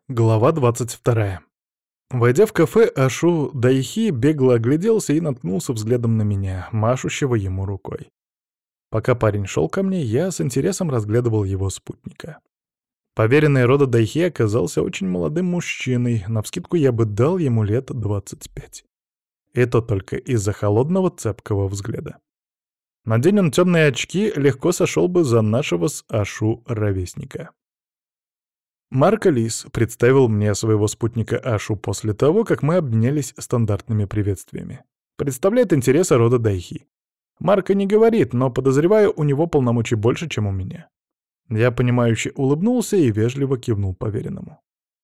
Глава 22. Войдя в кафе, Ашу Дайхи бегло огляделся и наткнулся взглядом на меня, машущего ему рукой. Пока парень шел ко мне, я с интересом разглядывал его спутника. Поверенный рода Дайхи оказался очень молодым мужчиной, навскидку я бы дал ему лет 25. Это только из-за холодного цепкого взгляда. Надень он темные очки, легко сошел бы за нашего с Ашу ровесника. Марко Лис представил мне своего спутника Ашу после того, как мы обменялись стандартными приветствиями. Представляет интересы рода Дайхи. Марко не говорит, но, подозреваю, у него полномочий больше, чем у меня. Я, понимающе улыбнулся и вежливо кивнул поверенному.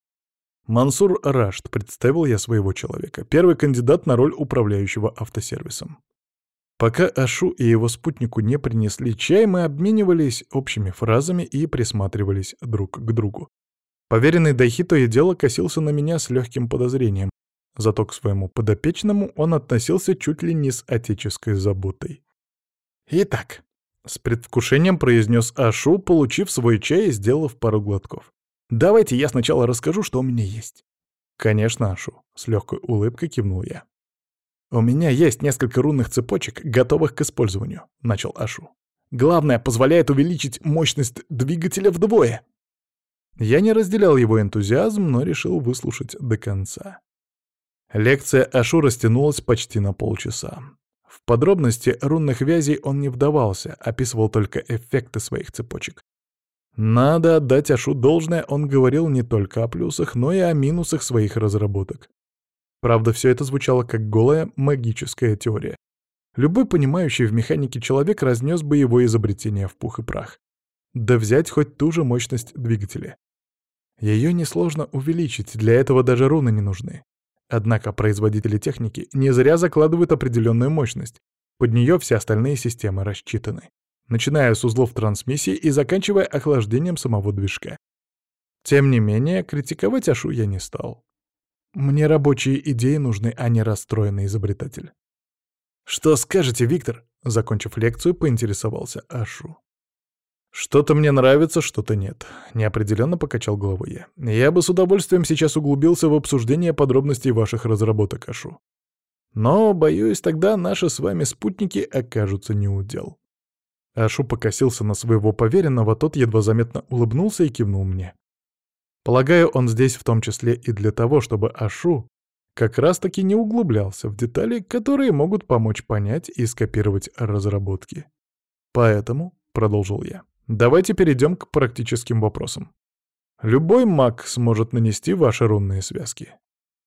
Мансур Рашд, представил я своего человека, первый кандидат на роль управляющего автосервисом. Пока Ашу и его спутнику не принесли чай, мы обменивались общими фразами и присматривались друг к другу. Поверенный Дайхи то и дело косился на меня с легким подозрением, зато к своему подопечному он относился чуть ли не с отеческой заботой. «Итак», — с предвкушением произнес Ашу, получив свой чай и сделав пару глотков. «Давайте я сначала расскажу, что у меня есть». «Конечно, Ашу», — с легкой улыбкой кивнул я. «У меня есть несколько рунных цепочек, готовых к использованию», — начал Ашу. «Главное, позволяет увеличить мощность двигателя вдвое». Я не разделял его энтузиазм, но решил выслушать до конца. Лекция Ашу растянулась почти на полчаса. В подробности рунных вязей он не вдавался, описывал только эффекты своих цепочек. Надо отдать Ашу должное, он говорил не только о плюсах, но и о минусах своих разработок. Правда, все это звучало как голая магическая теория. Любой понимающий в механике человек разнес бы его изобретение в пух и прах. Да взять хоть ту же мощность двигателя. Ее несложно увеличить, для этого даже руны не нужны. Однако производители техники не зря закладывают определенную мощность. Под нее все остальные системы рассчитаны. Начиная с узлов трансмиссии и заканчивая охлаждением самого движка. Тем не менее, критиковать Ашу я не стал. Мне рабочие идеи нужны, а не расстроенный изобретатель. «Что скажете, Виктор?» — закончив лекцию, поинтересовался Ашу. «Что-то мне нравится, что-то нет», — неопределенно покачал головой я. «Я бы с удовольствием сейчас углубился в обсуждение подробностей ваших разработок, Ашу. Но, боюсь, тогда наши с вами спутники окажутся неудел». Ашу покосился на своего поверенного, тот едва заметно улыбнулся и кивнул мне. Полагаю, он здесь в том числе и для того, чтобы Ашу как раз-таки не углублялся в детали, которые могут помочь понять и скопировать разработки. «Поэтому», — продолжил я, — «давайте перейдем к практическим вопросам. Любой маг сможет нанести ваши рунные связки».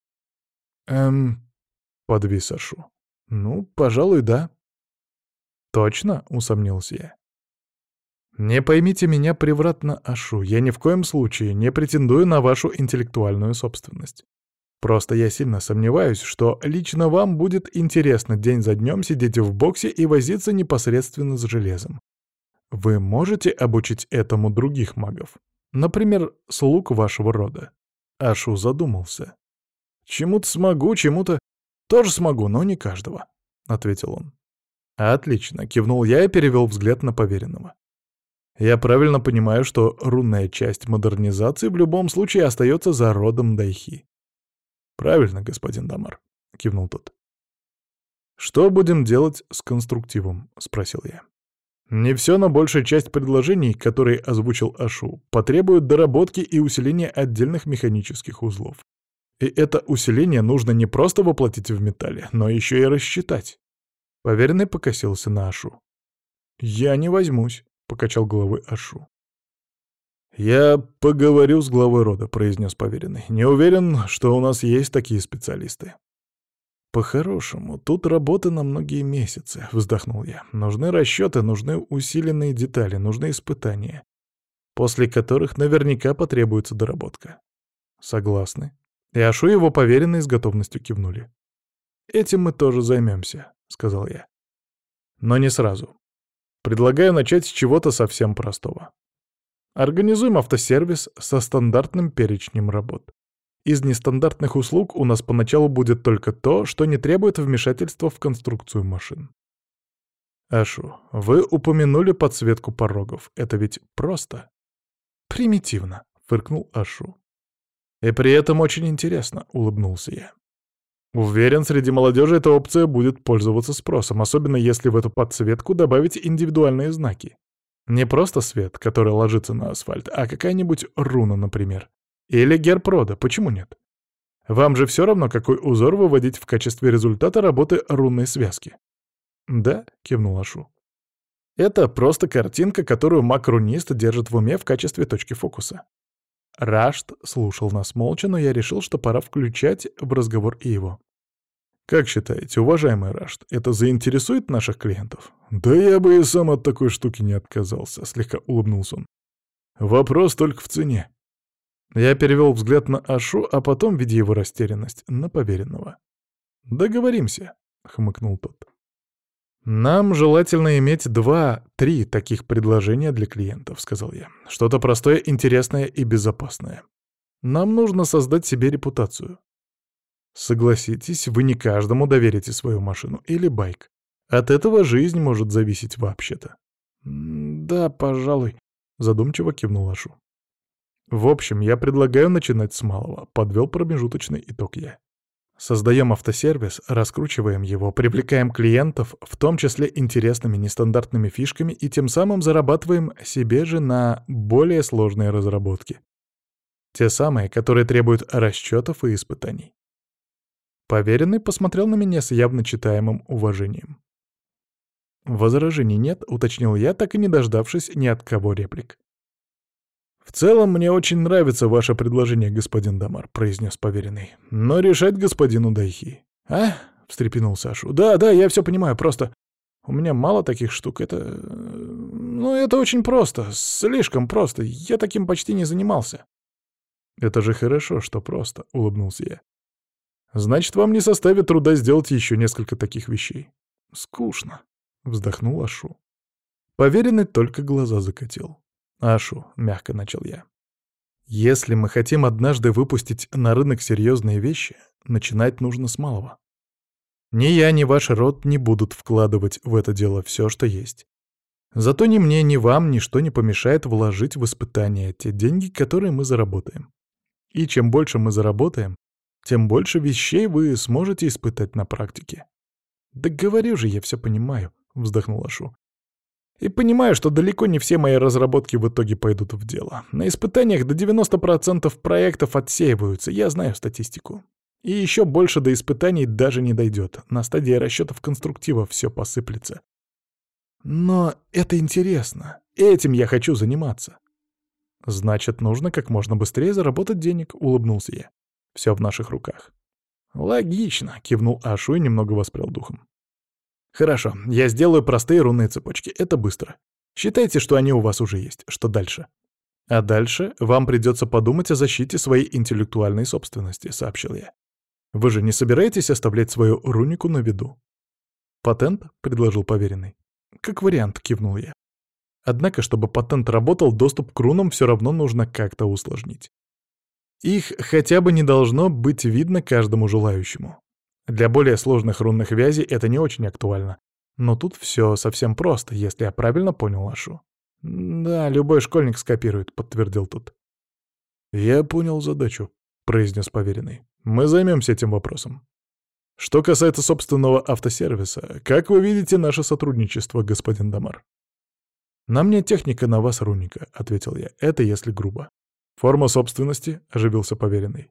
Подвис Ашу. «Ну, пожалуй, да». «Точно?» — усомнился я. «Не поймите меня превратно, Ашу, я ни в коем случае не претендую на вашу интеллектуальную собственность. Просто я сильно сомневаюсь, что лично вам будет интересно день за днем сидеть в боксе и возиться непосредственно с железом. Вы можете обучить этому других магов? Например, слуг вашего рода?» Ашу задумался. «Чему-то смогу, чему-то тоже смогу, но не каждого», — ответил он. «Отлично», — кивнул я и перевел взгляд на поверенного. «Я правильно понимаю, что рунная часть модернизации в любом случае остается за родом Дайхи?» «Правильно, господин Дамар», — кивнул тот. «Что будем делать с конструктивом?» — спросил я. «Не все, но большая часть предложений, которые озвучил Ашу, потребует доработки и усиления отдельных механических узлов. И это усиление нужно не просто воплотить в металле, но еще и рассчитать». Поверенный покосился на Ашу. «Я не возьмусь», — покачал головой Ашу. «Я поговорю с главой рода», — произнес поверенный. «Не уверен, что у нас есть такие специалисты». «По-хорошему, тут работа на многие месяцы», — вздохнул я. «Нужны расчеты, нужны усиленные детали, нужны испытания, после которых наверняка потребуется доработка». «Согласны». И Ашу и его поверенные с готовностью кивнули. «Этим мы тоже займемся», — сказал я. «Но не сразу. Предлагаю начать с чего-то совсем простого. Организуем автосервис со стандартным перечнем работ. Из нестандартных услуг у нас поначалу будет только то, что не требует вмешательства в конструкцию машин». «Ашу, вы упомянули подсветку порогов. Это ведь просто?» «Примитивно», — фыркнул Ашу. И при этом очень интересно, улыбнулся я. Уверен, среди молодежи эта опция будет пользоваться спросом, особенно если в эту подсветку добавить индивидуальные знаки. Не просто свет, который ложится на асфальт, а какая-нибудь руна, например. Или герб рода, почему нет? Вам же все равно, какой узор выводить в качестве результата работы рунной связки. «Да», — кивнул Ашу. «Это просто картинка, которую маг-рунист держит в уме в качестве точки фокуса». Рашт слушал нас молча, но я решил, что пора включать в разговор и его. «Как считаете, уважаемый Рашт, это заинтересует наших клиентов?» «Да я бы и сам от такой штуки не отказался», — слегка улыбнулся он. «Вопрос только в цене». Я перевел взгляд на Ашу, а потом, видя его растерянность, на поверенного. «Договоримся», — хмыкнул тот. «Нам желательно иметь 2-3 таких предложения для клиентов», — сказал я. «Что-то простое, интересное и безопасное. Нам нужно создать себе репутацию. Согласитесь, вы не каждому доверите свою машину или байк. От этого жизнь может зависеть вообще-то». «Да, пожалуй», — задумчиво кивнул Ашу. «В общем, я предлагаю начинать с малого», — подвел промежуточный итог я. Создаем автосервис, раскручиваем его, привлекаем клиентов, в том числе интересными нестандартными фишками, и тем самым зарабатываем себе же на более сложные разработки. Те самые, которые требуют расчетов и испытаний. Поверенный посмотрел на меня с явно читаемым уважением. «Возражений нет», — уточнил я, так и не дождавшись ни от кого реплик. «В целом, мне очень нравится ваше предложение, господин Дамар», — произнес поверенный. «Но решать господину Дайхи». «А?» — встрепенулся Ашу. «Да, я все понимаю, просто у меня мало таких штук, это... Ну, это очень просто, слишком просто, я таким почти не занимался». «Это же хорошо, что просто», — улыбнулся я. «Значит, вам не составит труда сделать еще несколько таких вещей». «Скучно», — вздохнул Ашу. Поверенный только глаза закатил. «Ашу», — мягко начал я, — «если мы хотим однажды выпустить на рынок серьезные вещи, начинать нужно с малого. Ни я, ни ваш род не будут вкладывать в это дело все, что есть. Зато ни мне, ни вам ничто не помешает вложить в испытания те деньги, которые мы заработаем. И чем больше мы заработаем, тем больше вещей вы сможете испытать на практике». «Да говорю же, я все понимаю», — вздохнул Ашу. «И понимаю, что далеко не все мои разработки в итоге пойдут в дело. На испытаниях до 90% проектов отсеиваются, я знаю статистику. И еще больше до испытаний даже не дойдет. На стадии расчетов конструктива все посыплется. Но это интересно. Этим я хочу заниматься». «Значит, нужно как можно быстрее заработать денег», — улыбнулся я. «Все в наших руках». «Логично», — кивнул Ашу и немного воспрял духом. «Хорошо, я сделаю простые рунные цепочки. Это быстро. Считайте, что они у вас уже есть. Что дальше?» «А дальше вам придется подумать о защите своей интеллектуальной собственности», — сообщил я. «Вы же не собираетесь оставлять свою рунику на виду?» «Патент?» — предложил поверенный. «Как вариант», — кивнул я. «Однако, чтобы патент работал, доступ к рунам все равно нужно как-то усложнить. Их хотя бы не должно быть видно каждому желающему. Для более сложных рунных вязей это не очень актуально. Но тут все совсем просто, если я правильно понял Ашу». «Да, любой школьник скопирует», — подтвердил тот. «Я понял задачу», — произнес поверенный. «Мы займемся этим вопросом. Что касается собственного автосервиса, как вы видите наше сотрудничество, господин Дамар?» «На мне техника, на вас руника», — ответил я. «Это если грубо». «Форма собственности», — оживился поверенный.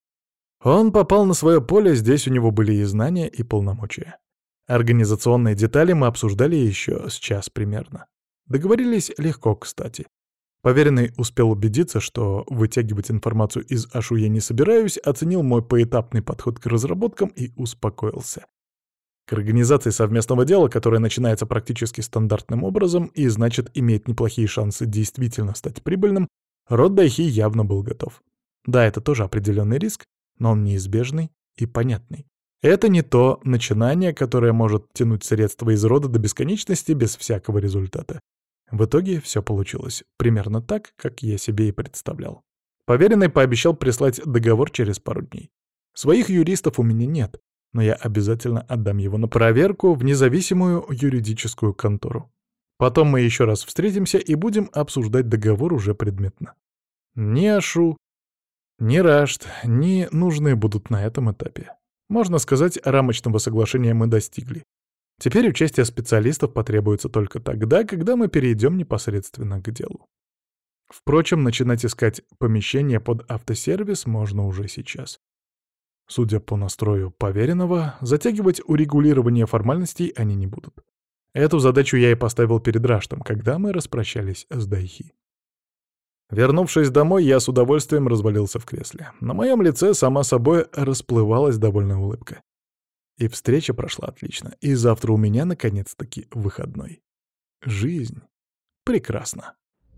Он попал на свое поле, здесь у него были и знания, и полномочия. Организационные детали мы обсуждали еще с час примерно. Договорились легко, кстати. Поверенный успел убедиться, что вытягивать информацию из Ашу я не собираюсь, оценил мой поэтапный подход к разработкам и успокоился. К организации совместного дела, которое начинается практически стандартным образом и, значит, имеет неплохие шансы действительно стать прибыльным, род Дайхи явно был готов. Да, это тоже определенный риск, но он неизбежный и понятный. Это не то начинание, которое может тянуть средства из рода до бесконечности без всякого результата. В итоге все получилось примерно так, как я себе и представлял. Поверенный пообещал прислать договор через пару дней. Своих юристов у меня нет, но я обязательно отдам его на проверку в независимую юридическую контору. Потом мы еще раз встретимся и будем обсуждать договор уже предметно. Ни Ашу, Ни Рашт, ни нужны будут на этом этапе. Можно сказать, рамочного соглашения мы достигли. Теперь участие специалистов потребуется только тогда, когда мы перейдем непосредственно к делу. Впрочем, начинать искать помещение под автосервис можно уже сейчас. Судя по настрою поверенного, затягивать урегулирование формальностей они не будут. Эту задачу я и поставил перед Раштом, когда мы распрощались с Дайхи. Вернувшись домой, я с удовольствием развалился в кресле. На моем лице сама собой расплывалась довольная улыбка. И встреча прошла отлично, и завтра у меня наконец-таки выходной. Жизнь прекрасна.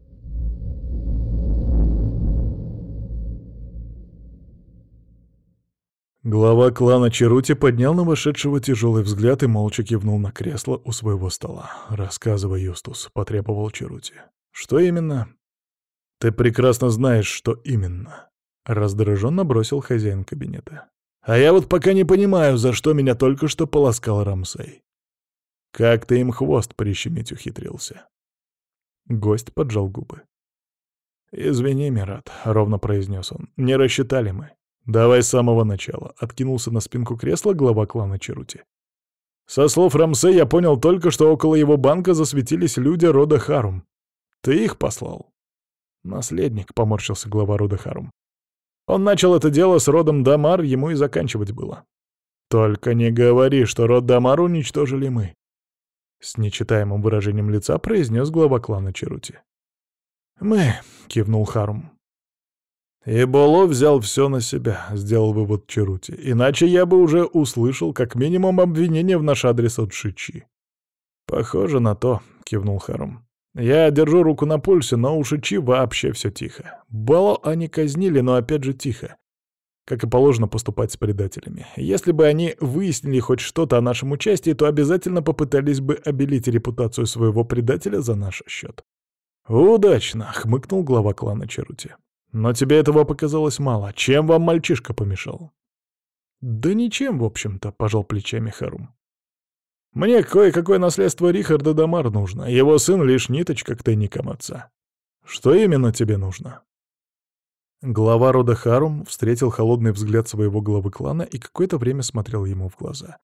Глава клана Черути поднял на вошедшего тяжелый взгляд и молча кивнул на кресло у своего стола. «Рассказывай, Юстус», — потребовал Черути. «Что именно?» «Ты прекрасно знаешь, что именно», — раздраженно бросил хозяин кабинета. «А я вот пока не понимаю, за что меня только что полоскал Рамсей. Как ты им хвост прищемить ухитрился?» Гость поджал губы. «Извини, Мират», — ровно произнес он, — «не рассчитали мы. Давай с самого начала», — откинулся на спинку кресла глава клана Черути. «Со слов Рамсей я понял только, что около его банка засветились люди рода Харум. Ты их послал?» «Наследник», — поморщился глава рода Харум. «Он начал это дело с родом Дамар, ему и заканчивать было». «Только не говори, что род Дамар уничтожили мы», — с нечитаемым выражением лица произнес глава клана Черути. «Мы», — кивнул Харум. «И Боло взял все на себя», — сделал вывод Черути. «Иначе я бы уже услышал как минимум обвинение в наш адрес от Шичи». «Похоже на то», — кивнул Харум. «Я держу руку на пульсе, но у Шичи вообще все тихо. Боло они казнили, но опять же тихо. Как и положено поступать с предателями. Если бы они выяснили хоть что-то о нашем участии, то обязательно попытались бы обелить репутацию своего предателя за наш счет». «Удачно», — хмыкнул глава клана Черути. «Но тебе этого показалось мало. Чем вам мальчишка помешал?» «Да ничем, в общем-то», — пожал плечами Харум. «Мне кое-какое наследство Рихарда Дамар нужно. Его сын лишь ниточка к тайникам отца. Что именно тебе нужно?» Глава рода Харум встретил холодный взгляд своего главы клана и какое-то время смотрел ему в глаза.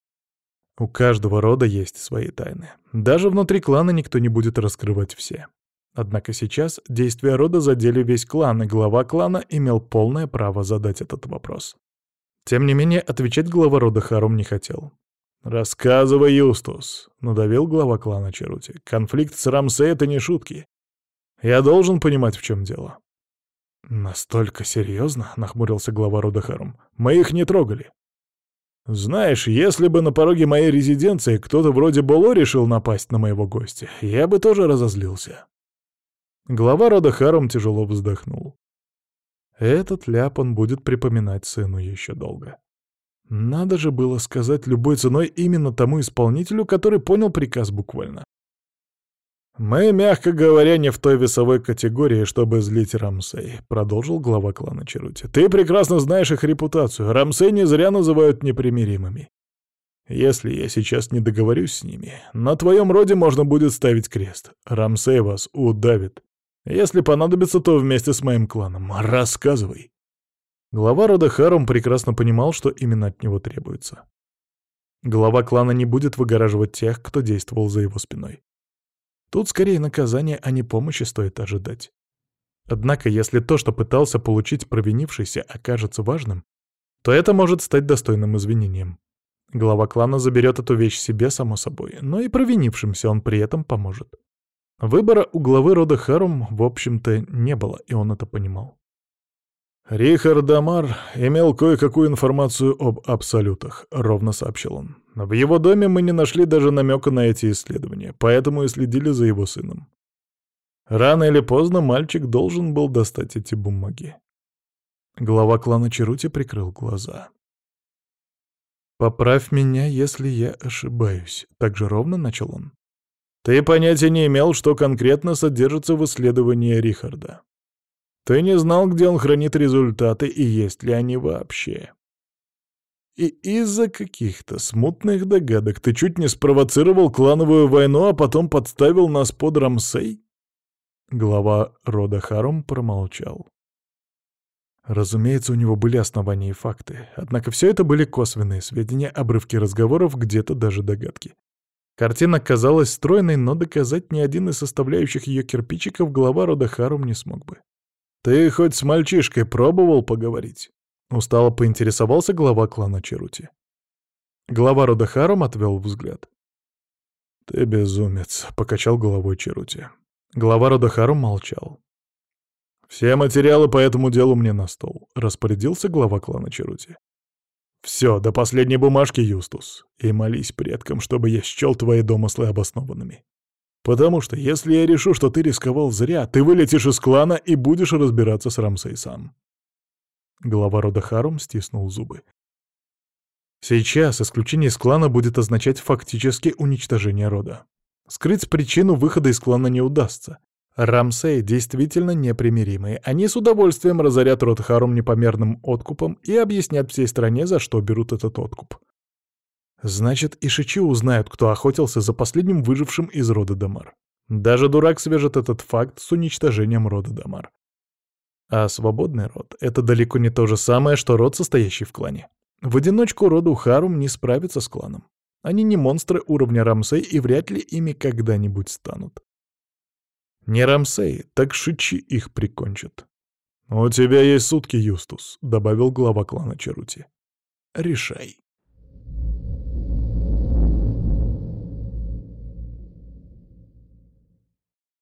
У каждого рода есть свои тайны. Даже внутри клана никто не будет раскрывать все. Однако сейчас действия рода задели весь клан, и глава клана имел полное право задать этот вопрос. Тем не менее, отвечать глава рода Харум не хотел. «Рассказывай, Юстус», — надавил глава клана Черути. «Конфликт с Рамсей — это не шутки. Я должен понимать, в чем дело». «Настолько серьезно?» — нахмурился глава рода Харум. «Мы их не трогали». «Знаешь, если бы на пороге моей резиденции кто-то вроде Боло решил напасть на моего гостя, я бы тоже разозлился». Глава рода Харум тяжело вздохнул. Этот ляп он будет припоминать сыну еще долго. Надо же было сказать любой ценой именно тому исполнителю, который понял приказ буквально. «Мы, мягко говоря, не в той весовой категории, чтобы злить Рамсей», — продолжил глава клана Черути. «Ты прекрасно знаешь их репутацию. Рамсей не зря называют непримиримыми. Если я сейчас не договорюсь с ними, на твоем роде можно будет ставить крест. Рамсей вас удавит. Если понадобится, то вместе с моим кланом. Рассказывай». Глава рода Харум прекрасно понимал, что именно от него требуется. Глава клана не будет выгораживать тех, кто действовал за его спиной. Тут скорее наказание, а не помощи стоит ожидать. Однако, если то, что пытался получить провинившийся, окажется важным, то это может стать достойным извинением. Глава клана заберет эту вещь себе, само собой, но и провинившимся он при этом поможет. Выбора у главы рода Харум, в общем-то, не было, и он это понимал. «Рихард Дамар имел кое-какую информацию об абсолютах», — ровно сообщил он. «В его доме мы не нашли даже намека на эти исследования, поэтому и следили за его сыном. Рано или поздно мальчик должен был достать эти бумаги». Глава клана Черути прикрыл глаза. «Поправь меня, если я ошибаюсь», — так же ровно начал он. «Ты понятия не имел, что конкретно содержится в исследовании Рихарда. Ты не знал, где он хранит результаты и есть ли они вообще. И из-за каких-то смутных догадок ты чуть не спровоцировал клановую войну, а потом подставил нас под Рамсей?» Глава рода Харум промолчал. Разумеется, у него были основания и факты, однако все это были косвенные сведения, обрывки разговоров, где-то даже догадки. Картина казалась стройной, но доказать ни один из составляющих ее кирпичиков глава рода Харум не смог бы. «Ты хоть с мальчишкой пробовал поговорить?» Устало поинтересовался глава клана Черути. Глава рода Харум отвел взгляд. «Ты безумец», — покачал головой Черути. Глава рода Харум молчал. «Все материалы по этому делу мне на стол», — распорядился глава клана Черути. «Все, до последней бумажки, Юстус, и молись предкам, чтобы я счел твои домыслы обоснованными. Потому что если я решу, что ты рисковал зря, ты вылетишь из клана и будешь разбираться с Рамсей сам». Глава рода Харум стиснул зубы. Сейчас исключение из клана будет означать фактически уничтожение рода. Скрыть причину выхода из клана не удастся. Рамсей действительно непримиримые. Они с удовольствием разорят род Харум непомерным откупом и объяснят всей стране, за что берут этот откуп. Значит, и Шичи узнают, кто охотился за последним выжившим из рода Дамар. Даже дурак свяжет этот факт с уничтожением рода Дамар. А свободный род — это далеко не то же самое, что род, состоящий в клане. В одиночку роду Харум не справится с кланом. Они не монстры уровня Рамсей и вряд ли ими когда-нибудь станут. Не Рамсей, так Шичи их прикончат. «У тебя есть сутки, Юстус», — добавил глава клана Черути. «Решай».